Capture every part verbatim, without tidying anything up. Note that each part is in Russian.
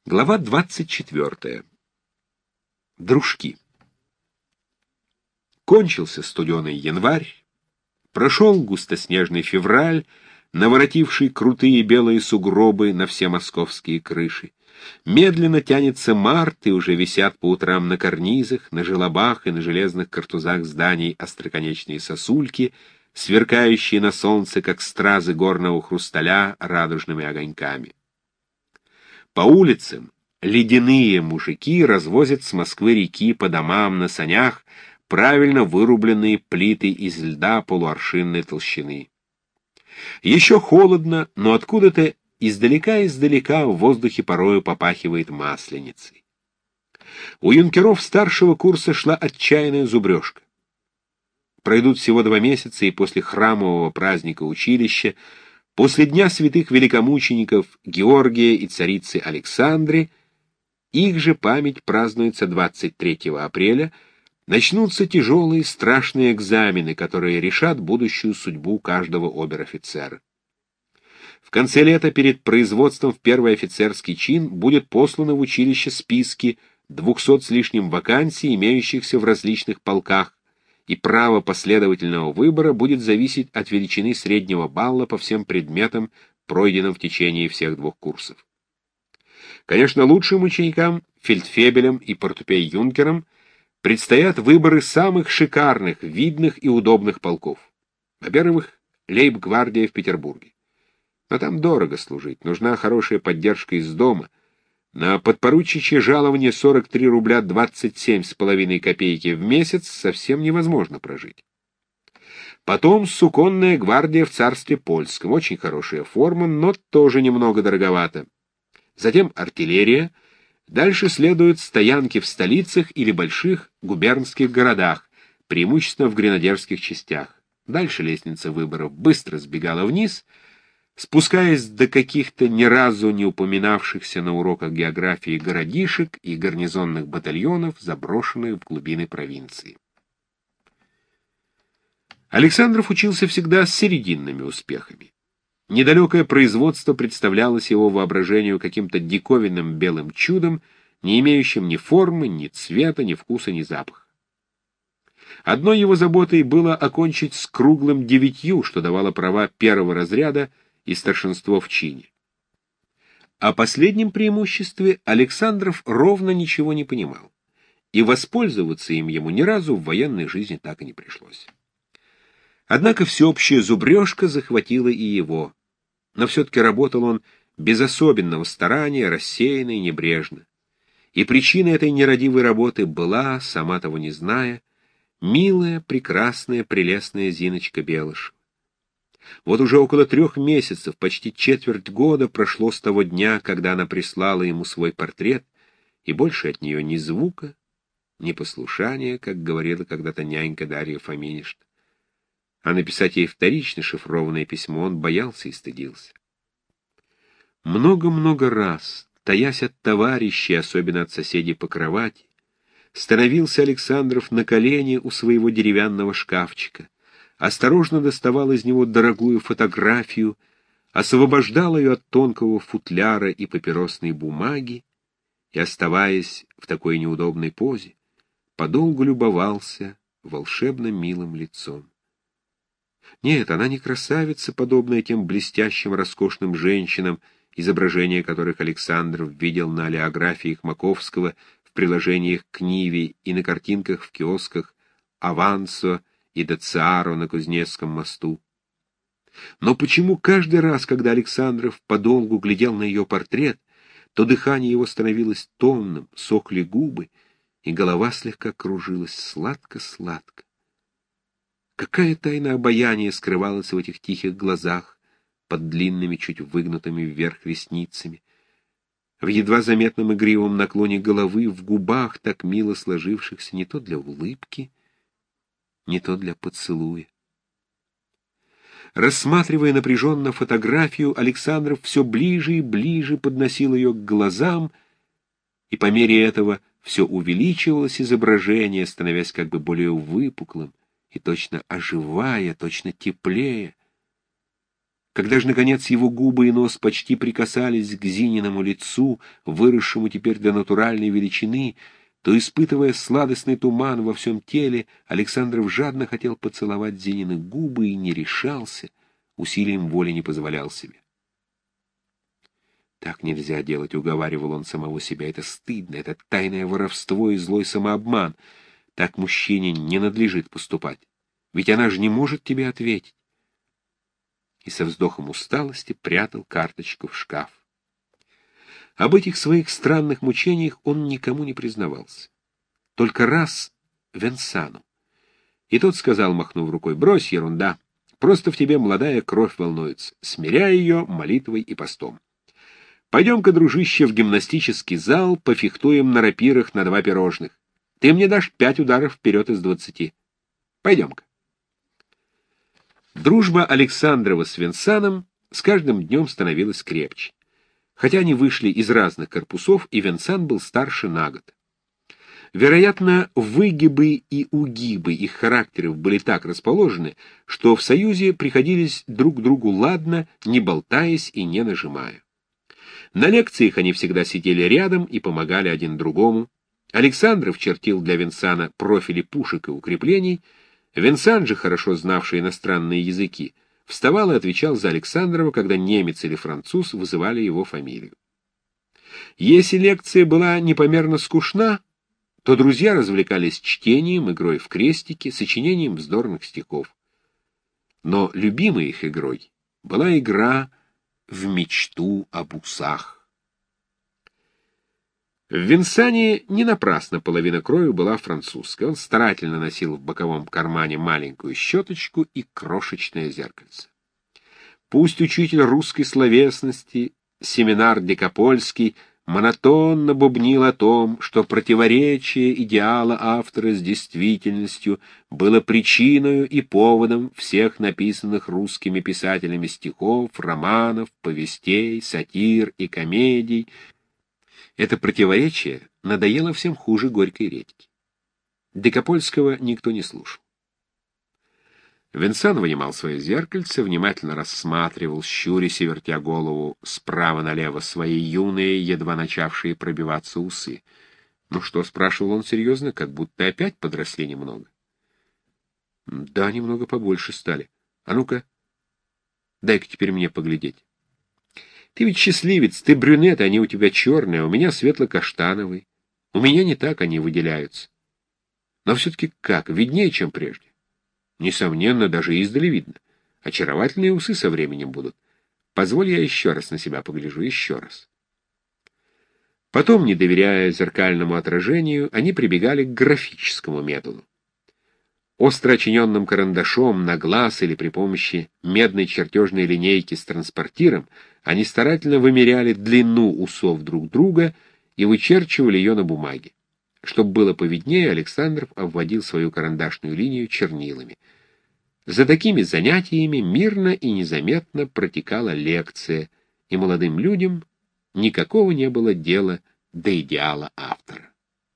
Глава двадцать четвертая. Дружки. Кончился студеный январь, прошел густоснежный февраль, наворотивший крутые белые сугробы на все московские крыши. Медленно тянется март, и уже висят по утрам на карнизах, на желобах и на железных картузах зданий остроконечные сосульки, сверкающие на солнце, как стразы горного хрусталя, радужными огоньками. По улицам ледяные мужики развозят с Москвы-реки по домам на санях правильно вырубленные плиты из льда полуаршинной толщины. Еще холодно, но откуда-то издалека-издалека в воздухе порою попахивает масленицей. У юнкеров старшего курса шла отчаянная зубрежка. Пройдут всего два месяца, и после храмового праздника училища, после Дня святых великомучеников Георгия и царицы Александры, их же память празднуется двадцать третьего апреля, начнутся тяжелые страшные экзамены, которые решат будущую судьбу каждого обер-офицера. В конце лета перед производством в первый офицерский чин будет посланы в училище списки двухсот с лишним вакансий, имеющихся в различных полках, и право последовательного выбора будет зависеть от величины среднего балла по всем предметам, пройденным в течение всех двух курсов. Конечно, лучшим ученикам, фельдфебелям и портупей-юнкерам предстоят выборы самых шикарных, видных и удобных полков. Во-первых, лейб-гвардия в Петербурге. Но там дорого служить, нужна хорошая поддержка из дома. На подпоручичье жалование сорок три рубля двадцать семь с половиной копейки в месяц совсем невозможно прожить. Потом суконная гвардия в царстве польском. Очень хорошая форма, но тоже немного дороговато. Затем артиллерия. Дальше следуют стоянки в столицах или больших губернских городах, преимущественно в гренадерских частях. Дальше лестница выборов быстро сбегала вниз, спускаясь до каких-то ни разу не упоминавшихся на уроках географии городишек и гарнизонных батальонов, заброшенных в глубины провинции. Александров учился всегда с серединными успехами. Недалекое производство представлялось его воображению каким-то диковинным белым чудом, не имеющим ни формы, ни цвета, ни вкуса, ни запаха. Одной его заботой было окончить с круглым девятью, что давало права первого разряда и старшинство в чине. О последнем преимуществе Александров ровно ничего не понимал, и воспользоваться им ему ни разу в военной жизни так и не пришлось. Однако всеобщая зубрежка захватила и его, но все-таки работал он без особенного старания, рассеянно и небрежно. И причиной этой нерадивой работы была, сама того не зная, милая, прекрасная, прелестная Зиночка Белышева. Вот уже около трех месяцев, почти четверть года прошло с того дня, когда она прислала ему свой портрет, и больше от нее ни звука, ни послушания, как говорила когда-то нянька Дарья Фоминишна. А написать ей вторично шифрованное письмо он боялся и стыдился. Много-много раз, таясь от товарищей, особенно от соседей по кровати, становился Александров на колени у своего деревянного шкафчика, осторожно доставал из него дорогую фотографию, освобождал ее от тонкого футляра и папиросной бумаги и, оставаясь в такой неудобной позе, подолгу любовался волшебно милым лицом. Нет, она не красавица, подобная тем блестящим, роскошным женщинам, изображения которых Александров видел на олеографиях Маковского, в приложениях к Ниве и на картинках в киосках Авансо и Дациаро на Кузнецком мосту. Но почему каждый раз, когда Александров подолгу глядел на ее портрет, то дыхание его становилось томным, сохли губы, и голова слегка кружилась сладко-сладко? Какая тайна обаяния скрывалась в этих тихих глазах, под длинными, чуть выгнутыми вверх ресницами, в едва заметном игривом наклоне головы, в губах, так мило сложившихся не то для улыбки, не то для поцелуя. Рассматривая напряженно фотографию, Александров все ближе и ближе подносил ее к глазам, и по мере этого все увеличивалось изображение, становясь как бы более выпуклым, и точно оживая, точно теплее. Когда же, наконец, его губы и нос почти прикасались к Зининому лицу, выросшему теперь до натуральной величины, то, испытывая сладостный туман во всем теле, Александров жадно хотел поцеловать Зинины губы и не решался, усилием воли не позволял себе. «Так нельзя делать», — уговаривал он самого себя, — «это стыдно, это тайное воровство и злой самообман. Так мужчине не надлежит поступать, ведь она же не может тебе ответить». И со вздохом усталости прятал карточку в шкаф. Об этих своих странных мучениях он никому не признавался. Только раз Венсану. И тот сказал, махнув рукой: «Брось, ерунда, просто в тебе молодая кровь волнуется, смиряй ее молитвой и постом. Пойдем-ка, дружище, в гимнастический зал, пофехтуем на рапирах на два пирожных. Ты мне дашь пять ударов вперед из двадцати. Пойдем-ка». Дружба Александрова с Венсаном с каждым днем становилась крепче. Хотя они вышли из разных корпусов, и Венсан был старше на год. Вероятно, выгибы и угибы их характеров были так расположены, что в союзе приходились друг к другу ладно, не болтаясь и не нажимая. На лекциях они всегда сидели рядом и помогали один другому. Александров чертил для Венсана профили пушек и укреплений. Венсан же, хорошо знавший иностранные языки, вставал и отвечал за Александрова, когда немец или француз вызывали его фамилию. Если лекция была непомерно скучна, то друзья развлекались чтением, игрой в крестики, сочинением вздорных стихов. Но любимой их игрой была игра в мечту об усах. В Венсане не напрасно половина крови была французской. Он старательно носил в боковом кармане маленькую щеточку и крошечное зеркальце. Пусть учитель русской словесности, семинар Дикопольский, монотонно бубнил о том, что противоречие идеала автора с действительностью было причиной и поводом всех написанных русскими писателями стихов, романов, повестей, сатир и комедий, это противоречие надоело всем хуже горькой редьки. Дикопольского никто не слушал. Венсан вынимал свое зеркальце, внимательно рассматривал, щурясь и вертя голову справа налево свои юные, едва начавшие пробиваться усы. «Ну что?» — спрашивал он серьезно, как будто опять подросли немного. «Да, немного побольше стали. А ну-ка, дай-ка теперь мне поглядеть. Ты ведь счастливец, ты брюнет, они у тебя черные, а у меня светло-каштановый. У меня не так они выделяются. Но все-таки как, виднее, чем прежде. Несомненно, даже издали видно. Очаровательные усы со временем будут. Позволь, я еще раз на себя погляжу, еще раз». Потом, не доверяя зеркальному отражению, они прибегали к графическому методу. Остро очиненным карандашом на глаз или при помощи медной чертежной линейки с транспортиром они старательно вымеряли длину усов друг друга и вычерчивали ее на бумаге. Чтобы было повиднее, Александров обводил свою карандашную линию чернилами. За такими занятиями мирно и незаметно протекала лекция, и молодым людям никакого не было дела до идеала автора.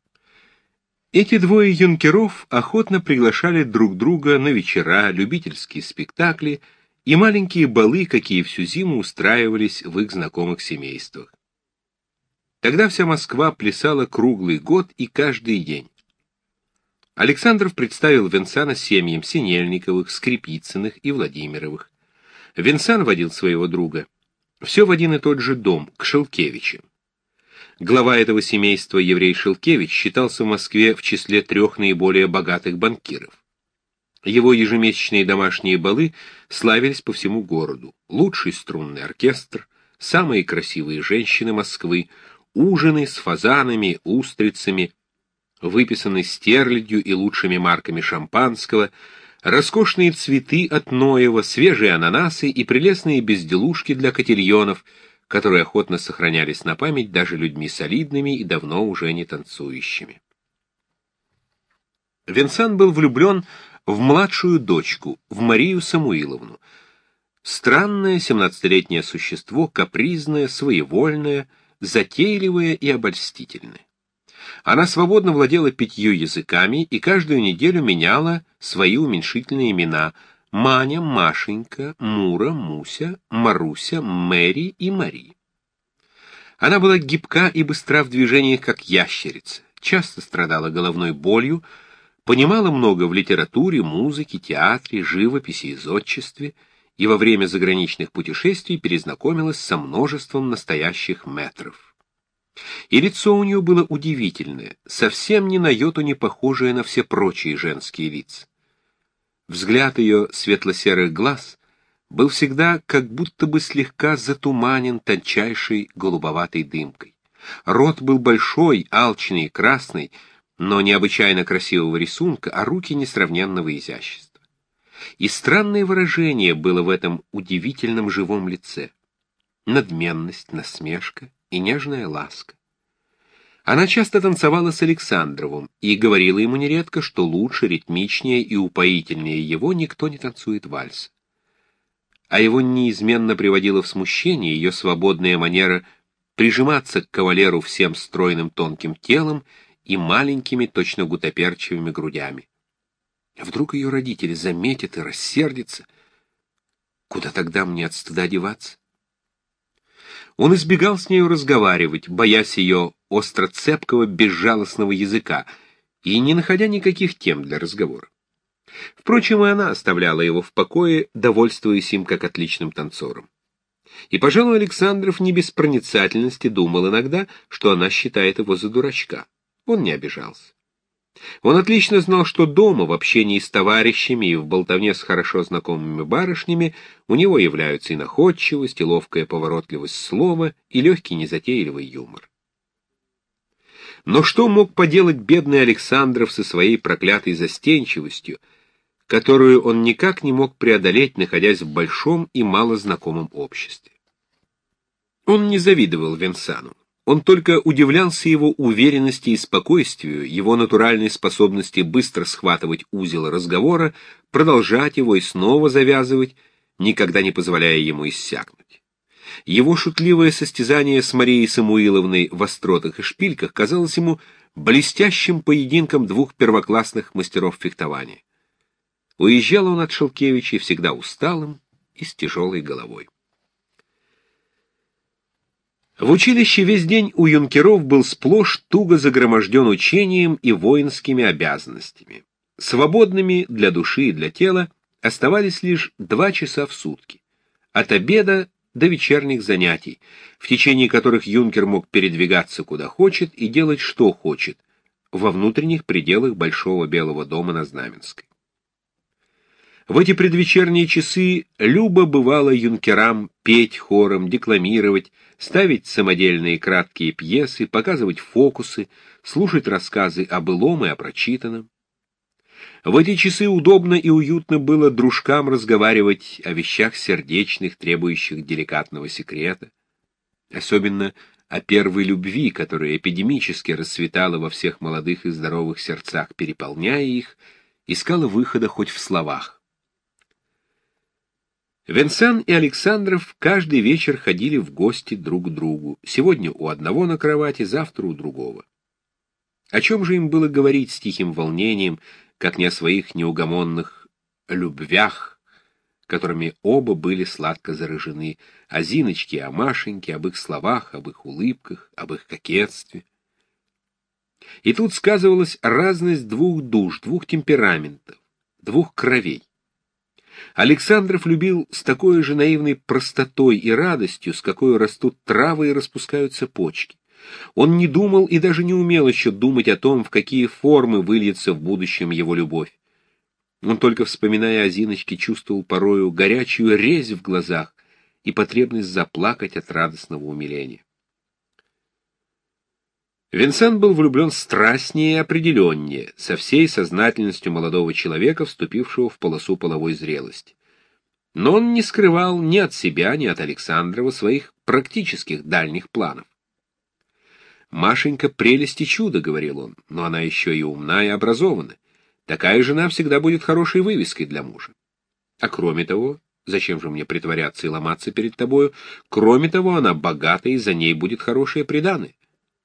Эти двое юнкеров охотно приглашали друг друга на вечера, любительские спектакли и маленькие балы, какие всю зиму устраивались в их знакомых семействах. Тогда вся Москва плясала круглый год и каждый день. Александров представил Венсана семьям Синельниковых, Скрипицыных и Владимировых. Венсан водил своего друга все в один и тот же дом, к Шелкевичам. Глава этого семейства, еврей Шелкевич, считался в Москве в числе трех наиболее богатых банкиров. Его ежемесячные домашние балы славились по всему городу. Лучший струнный оркестр, самые красивые женщины Москвы, ужины с фазанами, устрицами, выписанные стерлядью и лучшими марками шампанского, роскошные цветы от Ноева, свежие ананасы и прелестные безделушки для котильонов, которые охотно сохранялись на память даже людьми солидными и давно уже не танцующими. Венсан был влюблен в младшую дочку, в Марию Самуиловну. Странное семнадцатилетнее существо, капризное, своевольное, затейливое и обольстительное. Она свободно владела пятью языками и каждую неделю меняла свои уменьшительные имена Маня, Машенька, Мура, Муся, Маруся, Мэри и Мари. Она была гибка и быстра в движениях, как ящерица, часто страдала головной болью, понимала много в литературе, музыке, театре, живописи и зодчестве, и во время заграничных путешествий перезнакомилась со множеством настоящих мэтров. И лицо у нее было удивительное, совсем ни на йоту не похожее на все прочие женские лица. Взгляд ее светло-серых глаз был всегда как будто бы слегка затуманен тончайшей голубоватой дымкой. Рот был большой, алчный и красный, но необычайно красивого рисунка, а руки несравненного изящества. И странное выражение было в этом удивительном живом лице. Надменность, насмешка и нежная ласка. Она часто танцевала с Александровым и говорила ему нередко, что лучше, ритмичнее и упоительнее его никто не танцует вальс. А его неизменно приводила в смущение ее свободная манера прижиматься к кавалеру всем стройным тонким телом и маленькими, точно гутоперчивыми грудями. А вдруг ее родители заметят и рассердятся? Куда тогда мне от стыда деваться? Он избегал с нею разговаривать, боясь ее остро-цепкого, безжалостного языка, и не находя никаких тем для разговора. Впрочем, и она оставляла его в покое, довольствуясь им как отличным танцором. И, пожалуй, Александров не без проницательности думал иногда, что она считает его за дурачка. Он не обижался. Он отлично знал, что дома, в общении с товарищами и в болтовне с хорошо знакомыми барышнями у него являются и находчивость, и ловкая поворотливость слова, и легкий незатейливый юмор. Но что мог поделать бедный Александров со своей проклятой застенчивостью, которую он никак не мог преодолеть, находясь в большом и малознакомом обществе? Он не завидовал Венсану. Он только удивлялся его уверенности и спокойствию, его натуральной способности быстро схватывать узел разговора, продолжать его и снова завязывать, никогда не позволяя ему иссякнуть. Его шутливое состязание с Марией Самуиловной в остротах и шпильках казалось ему блестящим поединком двух первоклассных мастеров фехтования. Уезжал он от Шелкевича всегда усталым и с тяжелой головой. В училище весь день у юнкеров был сплошь туго загроможден учением и воинскими обязанностями. Свободными для души и для тела оставались лишь два часа в сутки, от обеда до вечерних занятий, в течение которых юнкер мог передвигаться куда хочет и делать что хочет, во внутренних пределах Большого Белого дома на Знаменской. В эти предвечерние часы любо бывало юнкерам петь хором, декламировать, ставить самодельные краткие пьесы, показывать фокусы, слушать рассказы о былом и о прочитанном. В эти часы удобно и уютно было дружкам разговаривать о вещах сердечных, требующих деликатного секрета, особенно о первой любви, которая эпидемически расцветала во всех молодых и здоровых сердцах, переполняя их, искала выхода хоть в словах. Венсан и Александров каждый вечер ходили в гости друг к другу, сегодня у одного на кровати, завтра у другого. О чем же им было говорить с тихим волнением, как не о своих неугомонных любвях, которыми оба были сладко заражены, о Зиночке, о Машеньке, об их словах, об их улыбках, об их кокетстве. И тут сказывалась разность двух душ, двух темпераментов, двух кровей. Александров любил с такой же наивной простотой и радостью, с какой растут травы и распускаются почки. Он не думал и даже не умел еще думать о том, в какие формы выльется в будущем его любовь. Он только, вспоминая о Зиночке, чувствовал порою горячую резь в глазах и потребность заплакать от радостного умиления. Венсан был влюблен страстнее и определеннее, со всей сознательностью молодого человека, вступившего в полосу половой зрелости. Но он не скрывал ни от себя, ни от Александрова своих практических дальних планов. «Машенька — прелесть и чудо», — говорил он, — «но она еще и умна и образована. Такая жена всегда будет хорошей вывеской для мужа. А кроме того, зачем же мне притворяться и ломаться перед тобою, кроме того, она богата, и за ней будет хорошее приданое.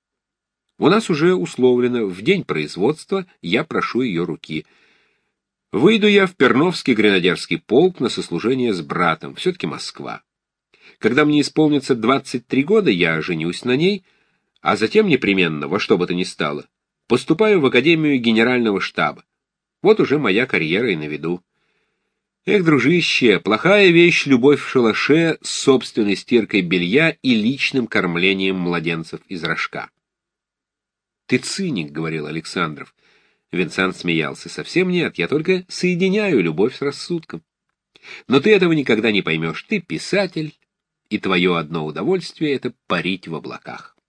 У нас уже условлено, в день производства я прошу ее руки. Выйду я в Перновский гренадерский полк на сослужение с братом, все-таки Москва. Когда мне исполнится двадцать три года, я женюсь на ней, а затем непременно, во что бы то ни стало, поступаю в Академию Генерального штаба. Вот уже моя карьера и на виду. Эх, дружище, плохая вещь — любовь в шалаше с собственной стиркой белья и личным кормлением младенцев из рожка. «Ты циник», — говорил Александров. Винсент смеялся. «Совсем нет, я только соединяю любовь с рассудком. Но ты этого никогда не поймешь. Ты писатель, и твое одно удовольствие — это парить в облаках».